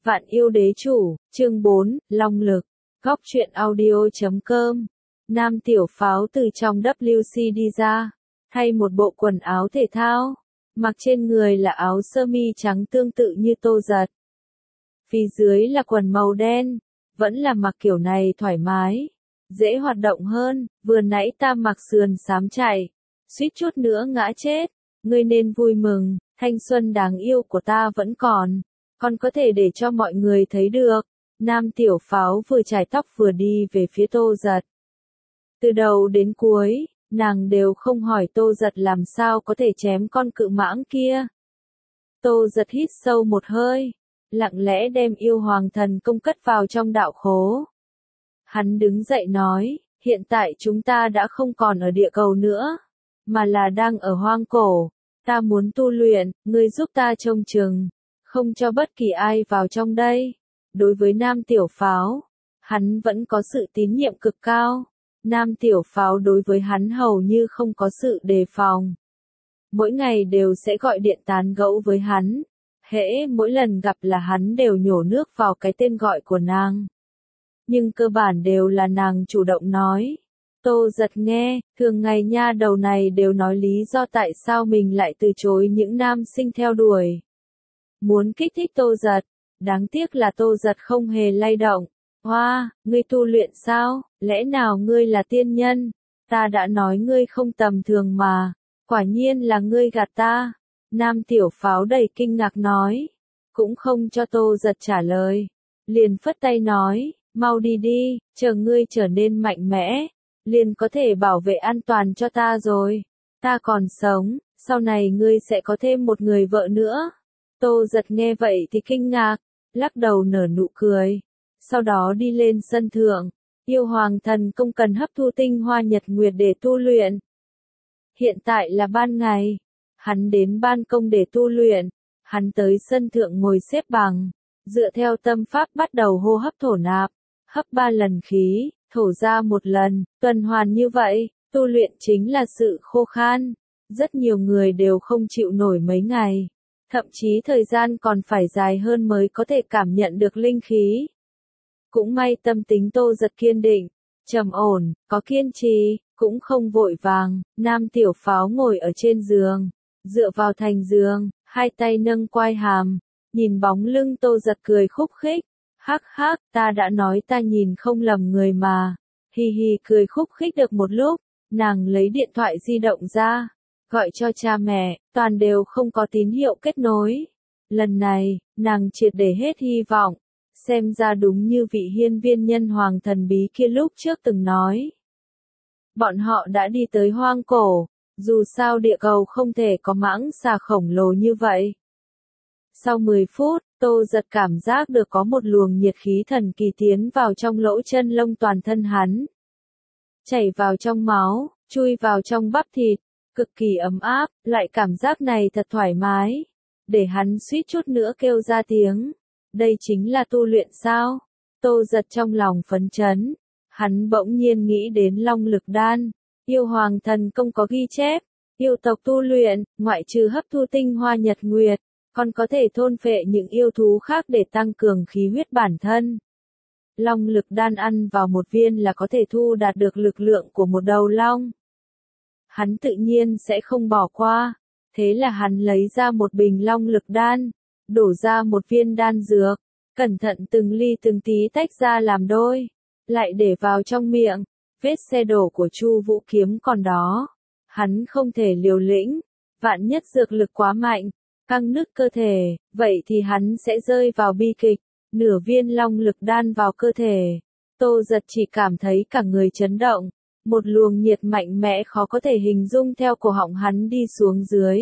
Vạn yêu đế chủ, chương 4, Long lực. Góc truyện audio.com. Nam tiểu pháo từ trong WC đi ra, thay một bộ quần áo thể thao, mặc trên người là áo sơ mi trắng tương tự như Tô Giật. Phía dưới là quần màu đen, vẫn là mặc kiểu này thoải mái, dễ hoạt động hơn. Vừa nãy ta mặc sườn xám chạy, suýt chút nữa ngã chết, ngươi nên vui mừng, thanh xuân đáng yêu của ta vẫn còn có thể để cho mọi người thấy được. Nam tiểu pháo vừa chải tóc vừa đi về phía Tô Giật. Từ đầu đến cuối, nàng đều không hỏi Tô Giật làm sao có thể chém con cự mãng kia. Tô Giật hít sâu một hơi, lặng lẽ đem yêu hoàng thần công cất vào trong đạo khố. Hắn đứng dậy nói, hiện tại chúng ta đã không còn ở địa cầu nữa, mà là đang ở hoang cổ. Ta muốn tu luyện, ngươi giúp ta trông chừng, không cho bất kỳ ai vào trong đây. Đối với Nam tiểu pháo, hắn vẫn có sự tín nhiệm cực cao. Nam tiểu pháo đối với hắn hầu như không có sự đề phòng. Mỗi ngày đều sẽ gọi điện tán gẫu với hắn. Hễ mỗi lần gặp là hắn đều nhổ nước vào cái tên gọi của nàng. Nhưng cơ bản đều là nàng chủ động nói. Tô Giật nghe, thường ngày nha đầu này đều nói lý do tại sao mình lại từ chối những nam sinh theo đuổi. Muốn kích thích Tô Giật, đáng tiếc là Tô Giật không hề lay động. Hoa, ngươi tu luyện sao, lẽ nào ngươi là tiên nhân? Ta đã nói ngươi không tầm thường mà, quả nhiên là ngươi gạt ta. Nam tiểu pháo đầy kinh ngạc nói, cũng không cho Tô Giật trả lời. Liền phất tay nói, mau đi đi, chờ ngươi trở nên mạnh mẽ, liền có thể bảo vệ an toàn cho ta rồi. Ta còn sống, sau này ngươi sẽ có thêm một người vợ nữa. Tô Giật nghe vậy thì kinh ngạc, lắc đầu nở nụ cười. Sau đó đi lên sân thượng, yêu hoàng thần công cần hấp thu tinh hoa nhật nguyệt để tu luyện. Hiện tại là ban ngày, hắn đến ban công để tu luyện, hắn tới sân thượng ngồi xếp bằng, dựa theo tâm pháp bắt đầu hô hấp thổ nạp, hấp 3 lần khí, thổ ra 1 lần, tuần hoàn như vậy, tu luyện chính là sự khô khan. Rất nhiều người đều không chịu nổi mấy ngày, thậm chí thời gian còn phải dài hơn mới có thể cảm nhận được linh khí. Cũng may tâm tính Tô Giật kiên định, trầm ổn, có kiên trì, cũng không vội vàng. Nam tiểu pháo ngồi ở trên giường, dựa vào thành giường, hai tay nâng quai hàm, nhìn bóng lưng Tô Giật cười khúc khích. Hắc hắc, ta đã nói ta nhìn không lầm người mà. Hi hi cười khúc khích được một lúc, nàng lấy điện thoại di động ra, gọi cho cha mẹ, toàn đều không có tín hiệu kết nối. Lần này, nàng triệt để hết hy vọng, xem ra đúng như vị hiên viên nhân hoàng thần bí kia lúc trước từng nói. Bọn họ đã đi tới hoang cổ, dù sao địa cầu không thể có mãng xà khổng lồ như vậy. Sau 10 phút, Tô Giật cảm giác được có một luồng nhiệt khí thần kỳ tiến vào trong lỗ chân lông toàn thân hắn. Chảy vào trong máu, chui vào trong bắp thịt, cực kỳ ấm áp, loại cảm giác này thật thoải mái, để hắn suýt chút nữa kêu ra tiếng. Đây chính là tu luyện sao? Tô Giật trong lòng phấn chấn, hắn bỗng nhiên nghĩ đến Long lực đan. Yêu hoàng thần công có ghi chép, yêu tộc tu luyện, ngoại trừ hấp thu tinh hoa nhật nguyệt, còn có thể thôn phệ những yêu thú khác để tăng cường khí huyết bản thân. Long lực đan ăn vào 1 viên là có thể thu đạt được lực lượng của một đầu long. Hắn tự nhiên sẽ không bỏ qua, thế là hắn lấy ra một bình long lực đan, đổ ra 1 viên đan dược, cẩn thận từng ly từng tí tách ra làm đôi, lại để vào trong miệng. Vết xe đổ của Chu Vũ Kiếm còn đó, hắn không thể liều lĩnh, vạn nhất dược lực quá mạnh, căng nứt cơ thể, vậy thì hắn sẽ rơi vào bi kịch. Nửa viên long lực đan vào cơ thể, Tô Giật chỉ cảm thấy cả người chấn động, một luồng nhiệt mạnh mẽ khó có thể hình dung theo cổ họng hắn đi xuống dưới.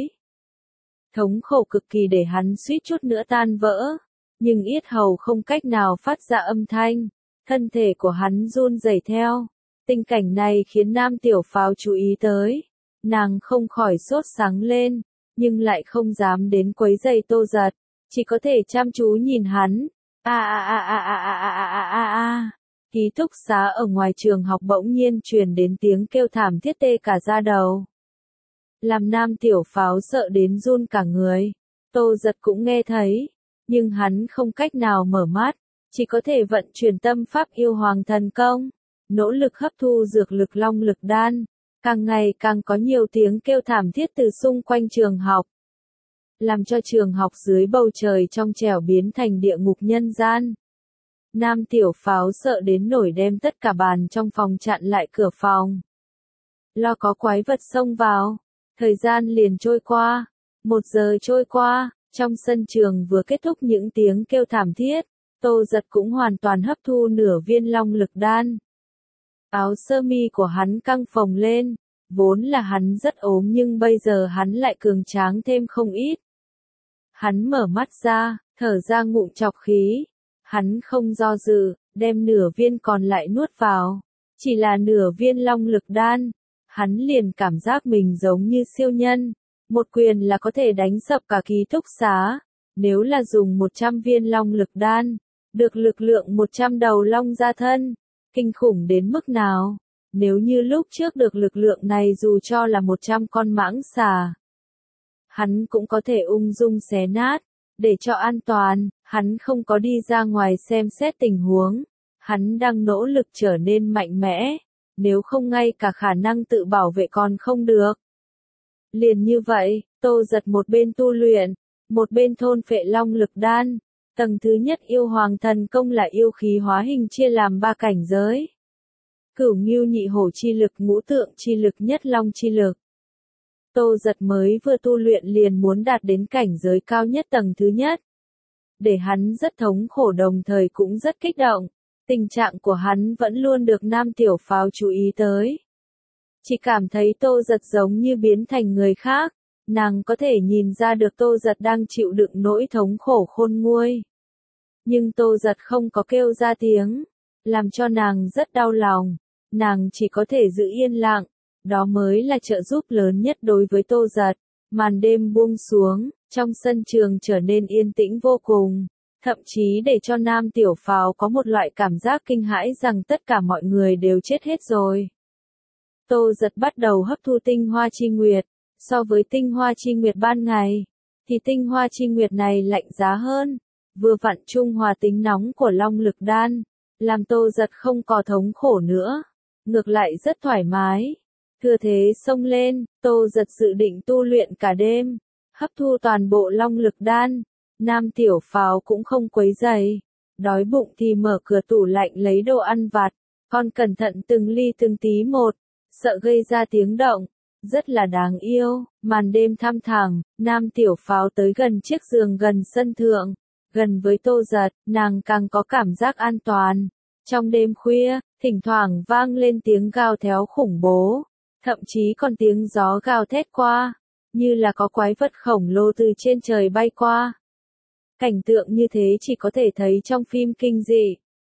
Thống khổ cực kỳ để hắn suýt chút nữa tan vỡ, nhưng yết hầu không cách nào phát ra âm thanh, thân thể của hắn run rẩy theo. Tình cảnh này khiến Nam tiểu pháo chú ý tới, nàng không khỏi sốt sắng lên, nhưng lại không dám đến quấy rầy Tô Giật, chỉ có thể chăm chú nhìn hắn. Ký túc xá ở ngoài trường học bỗng nhiên truyền đến tiếng kêu thảm thiết tê cả da đầu. Làm Nam tiểu pháo sợ đến run cả người. Tô Giật cũng nghe thấy, nhưng hắn không cách nào mở mắt, chỉ có thể vận chuyển tâm pháp yêu hoàng thần công, nỗ lực hấp thu dược lực long lực đan. Càng ngày càng có nhiều tiếng kêu thảm thiết từ xung quanh trường học, làm cho trường học dưới bầu trời trong trẻo biến thành địa ngục nhân gian. Nam Tiểu Pháo sợ đến nổi đem tất cả bàn trong phòng chặn lại cửa phòng. Lo có quái vật xông vào. Thời gian liền trôi qua. 1 giờ trôi qua, trong sân trường vừa kết thúc những tiếng kêu thảm thiết, Tô Giật cũng hoàn toàn hấp thu nửa viên long lực đan. Áo sơ mi của hắn căng phồng lên, vốn là hắn rất ốm nhưng bây giờ hắn lại cường tráng thêm không ít. Hắn mở mắt ra, thở ra ngụm trọc khí. Hắn không do dự, đem nửa viên còn lại nuốt vào. Chỉ là nửa viên long lực đan, hắn liền cảm giác mình giống như siêu nhân. Một quyền là có thể đánh sập cả ký túc xá. Nếu là dùng 100 viên long lực đan, được lực lượng 100 đầu long ra thân. Kinh khủng đến mức nào? Nếu như lúc trước được lực lượng này dù cho là 100 con mãng xà, hắn cũng có thể ung dung xé nát. Để cho an toàn, hắn không có đi ra ngoài xem xét tình huống. Hắn đang nỗ lực trở nên mạnh mẽ, nếu không ngay cả khả năng tự bảo vệ còn không được. Liền như vậy, Tô Giật một bên tu luyện, một bên thôn phệ long lực đan. Tầng thứ nhất yêu hoàng thần công là yêu khí hóa hình chia làm 3 cảnh giới. Cửu Ngưu nhị hổ chi lực, ngũ tượng chi lực, nhất long chi lực. Tô Giật mới vừa tu luyện liền muốn đạt đến cảnh giới cao nhất tầng thứ nhất. Để hắn rất thống khổ đồng thời cũng rất kích động. Tình trạng của hắn vẫn luôn được Nam Tiểu Pháo chú ý tới. Chỉ cảm thấy Tô Giật giống như biến thành người khác. Nàng có thể nhìn ra được Tô Giật đang chịu đựng nỗi thống khổ khôn nguôi. Nhưng Tô Giật không có kêu ra tiếng, làm cho nàng rất đau lòng. Nàng chỉ có thể giữ yên lặng. Đó mới là trợ giúp lớn nhất đối với Tô Giật. Màn đêm buông xuống, trong sân trường trở nên yên tĩnh vô cùng, thậm chí để cho Nam Tiểu Pháo có một loại cảm giác kinh hãi rằng tất cả mọi người đều chết hết rồi. Tô Giật bắt đầu hấp thu tinh hoa chi nguyệt. So với tinh hoa chi nguyệt ban ngày, thì tinh hoa chi nguyệt này lạnh giá hơn, vừa vặn trung hòa tính nóng của long lực đan, làm Tô Giật không có thống khổ nữa, ngược lại rất thoải mái. Thừa thế xông lên, Tô Giật dự định tu luyện cả đêm, hấp thu toàn bộ long lực đan. Nam Tiểu Pháo cũng không quấy rầy, đói bụng thì mở cửa tủ lạnh lấy đồ ăn vặt, còn cẩn thận từng ly từng tí một, sợ gây ra tiếng động, rất là đáng yêu. Màn đêm thăm thẳm, Nam Tiểu Pháo tới gần chiếc giường gần sân thượng, gần với Tô Giật, nàng càng có cảm giác an toàn. Trong đêm khuya, thỉnh thoảng vang lên tiếng gào thét khủng bố. Thậm chí còn tiếng gió gào thét qua, như là có quái vật khổng lồ từ trên trời bay qua. Cảnh tượng như thế chỉ có thể thấy trong phim kinh dị.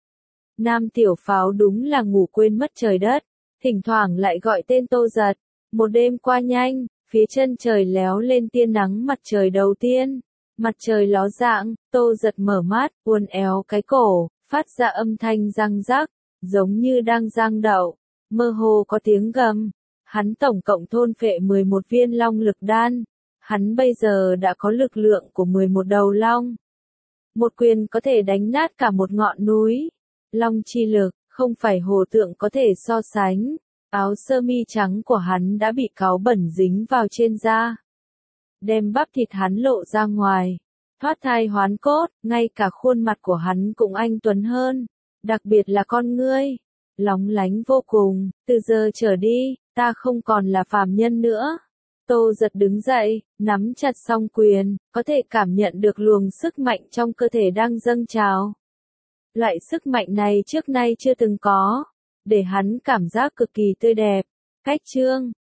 Nam Tiểu Pháo đúng là ngủ quên mất trời đất, thỉnh thoảng lại gọi tên Tô Giật. Một đêm qua nhanh, phía chân trời léo lên tia nắng mặt trời đầu tiên. Mặt trời ló dạng, Tô Giật mở mắt, uốn éo cái cổ, phát ra âm thanh răng rắc, giống như đang rang đậu, mơ hồ có tiếng gầm. Hắn tổng cộng thôn phệ 11 viên long lực đan. Hắn bây giờ đã có lực lượng của 11 đầu long. Một quyền có thể đánh nát cả một ngọn núi. Long chi lực, không phải hồ tượng có thể so sánh. Áo sơ mi trắng của hắn đã bị cáu bẩn dính vào trên da, đem bắp thịt hắn lộ ra ngoài. Thoát thai hoán cốt, ngay cả khuôn mặt của hắn cũng anh tuấn hơn. Đặc biệt là con ngươi, lóng lánh vô cùng. Từ giờ trở đi, ta không còn là phàm nhân nữa. Tô Giật đứng dậy, nắm chặt song quyền, có thể cảm nhận được luồng sức mạnh trong cơ thể đang dâng trào. Loại sức mạnh này trước nay chưa từng có, để hắn cảm giác cực kỳ tươi đẹp. Cách chương